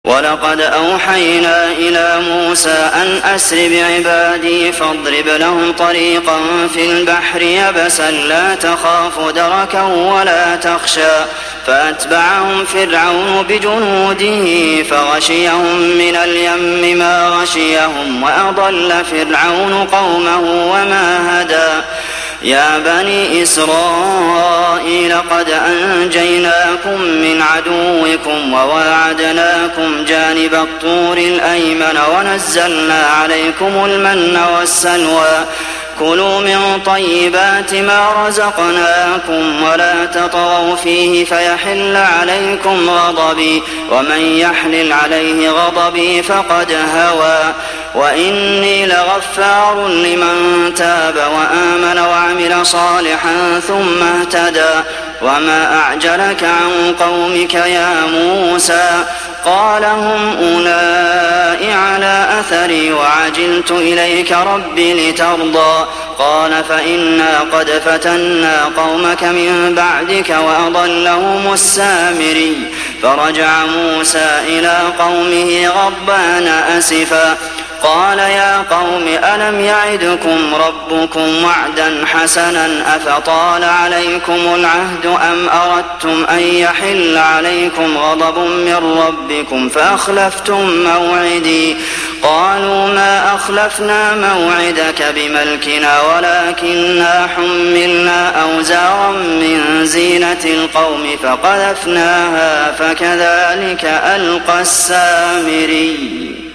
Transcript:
ولقد أوحينا إلى موسى أن أسر بعبادي فاضرب لهم طريقا في البحر يبسا لا تخاف دركا ولا تخشى فأتبعهم فرعون بجنوده فغشيهم من اليم ما غشيهم وأضل فرعون قومه وما هدى يا بني إسرائيل قد أنجيناكم من عدوكم وواعدناكم جانب الطور الأيمن ونزلنا عليكم المن والسلوى كلوا من طيبات ما رزقناكم ولا تطغوا فيه فيحل عليكم غضبي ومن يحلل عليه غضبي فقد هوى وإني لغفار لمن تاب وآمن وعمل صالحا ثم اهتدى وما أعجلك عن قومك يا موسى قال هم أولئك على أثري وعجلت إليك رب لترضى قال فإنا قد فتنا قومك من بعدك وأضلهم السامري فرجع موسى إلى قومه غضبان أسفا قال يا قوم ألم يعدكم ربكم وعدا حسنا أفطال عليكم العهد أم أردتم أن يحل عليكم غضب من ربكم فأخلفتم موعدي قالوا ما أخلفنا موعدك بملكنا ولكننا حملنا أوزارا من زينة القوم فقذفناها فكذلك ألقى السامري